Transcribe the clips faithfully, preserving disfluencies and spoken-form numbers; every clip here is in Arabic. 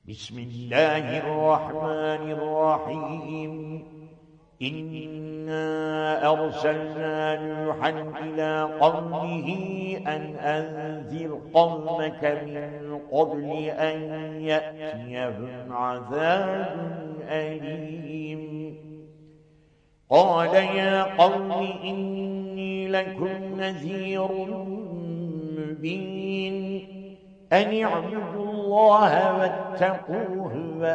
بسم الله الرحمن الرحيم إنا أرسلنا نوحا إلى قومه أن أنذر قومك من قبل أن يأتيهم عذاب أليم قال يا قوم إني لكم نذير مبين أن اعبدوا الله واتقوه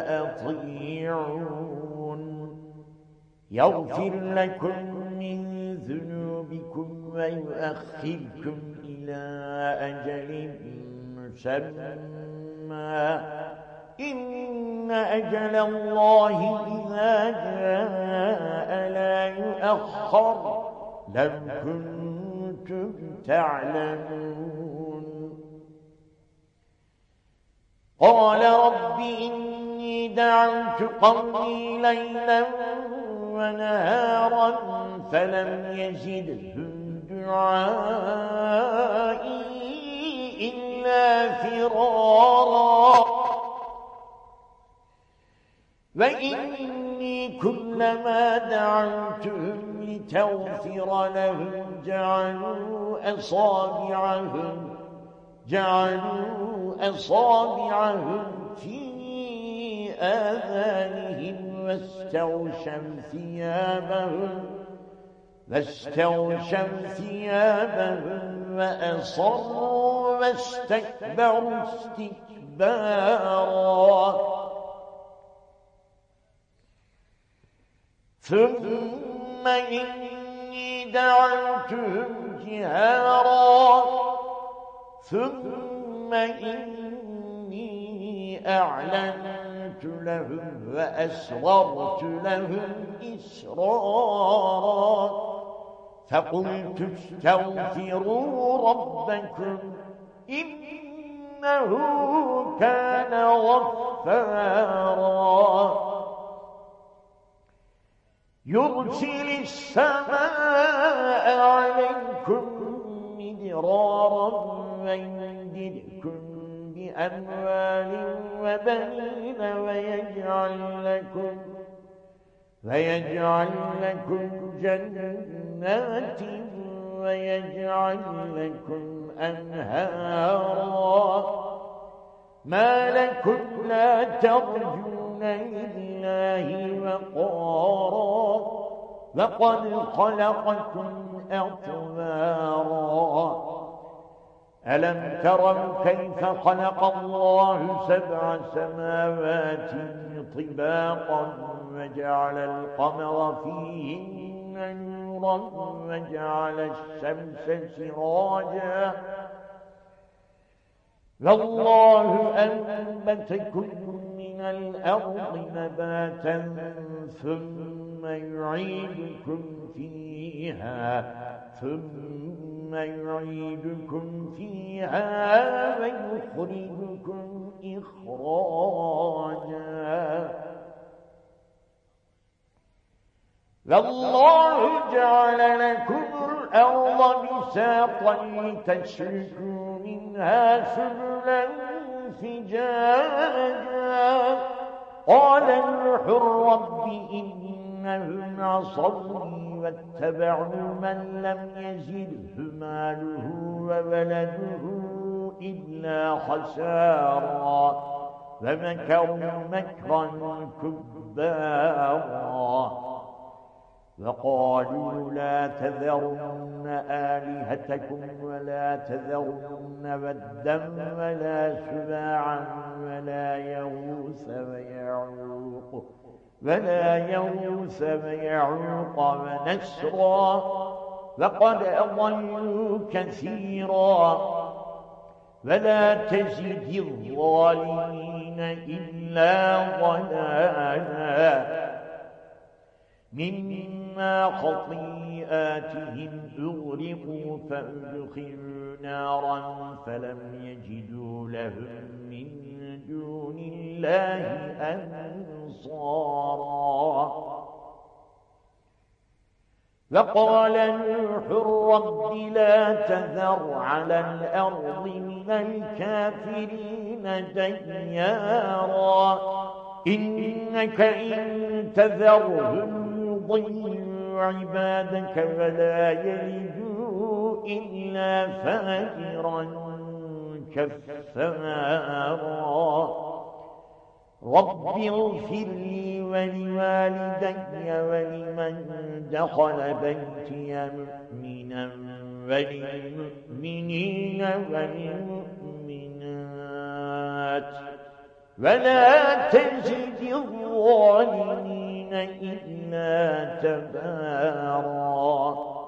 وأطيعون يغفر لكم من ذنوبكم ويؤخركم إلى أجل مسمى إن أجل الله إذا جاء لا يؤخر لو كنتم تعلمون قال رب إني دعوت قومي ليلا ونهارا فلم يزدهم دعائي إلا فرارا وإني كلما دعوتهم لتغفر لهم جعلوا أصابعهم جعلوا أصابعهم في آذانهم واستغشوا ثيابهم واستغشوا ثيابهم وأصروا واستكبروا استكبارا ثم إني دعوتهم جهارا ثم إني أعلنت لهم وأسررت لهم إسرارا فقلت استغفروا ربكم إنه كان غفارا يرسل السماء عليكم مدرارا ويمددكم بأموال وبنين ويجعل لكم ويجعل لكم جنات ويجعل لكم أنهارا ما لكم لا ترجون لله وقارا لقد خلقكم أطوارا ألم تروا كيف خلق الله سبع سماوات طباقا وجعل القمر فيهن نورا وجعل الشمس سراجا والله أنبتكم من الأرض نباتا ثم يعيدكم فيها ثم يعيدكم فيها ويخرجكم إخراجا والله جعل لكم الأرض بساطا لتسلكوا منها سبلا فجاجا قال نوح رب إنهم عصوني واتبعوا من لم يزده ماله وولده إلا خسارا ومكروا مكرا كبارا وقالوا لا تذرن آلهتكم ولا تذرن ودا ولا سباعا ولا يغوث ويعوق ولا يغوث ويعوق ونسرا وقد أضلوا كثيرا ولا تزد الظالمين إلا ضلالا مما خطيئاتهم أغرقوا فأدخلوا نارا فلم يجدوا لهم من دون الله أنصارا وقال نوح رب لا تذر على الأرض من الكافرين ديارا إنك إن تذرهم يضيعوا عبادك ولا يلدوا إلا فاجرا كفارا رب اغفر لي ولوالدي ولمن دخل بيتي مؤمنا وللمؤمنين والمؤمنات ولا تزد الظالمين إلا تبارا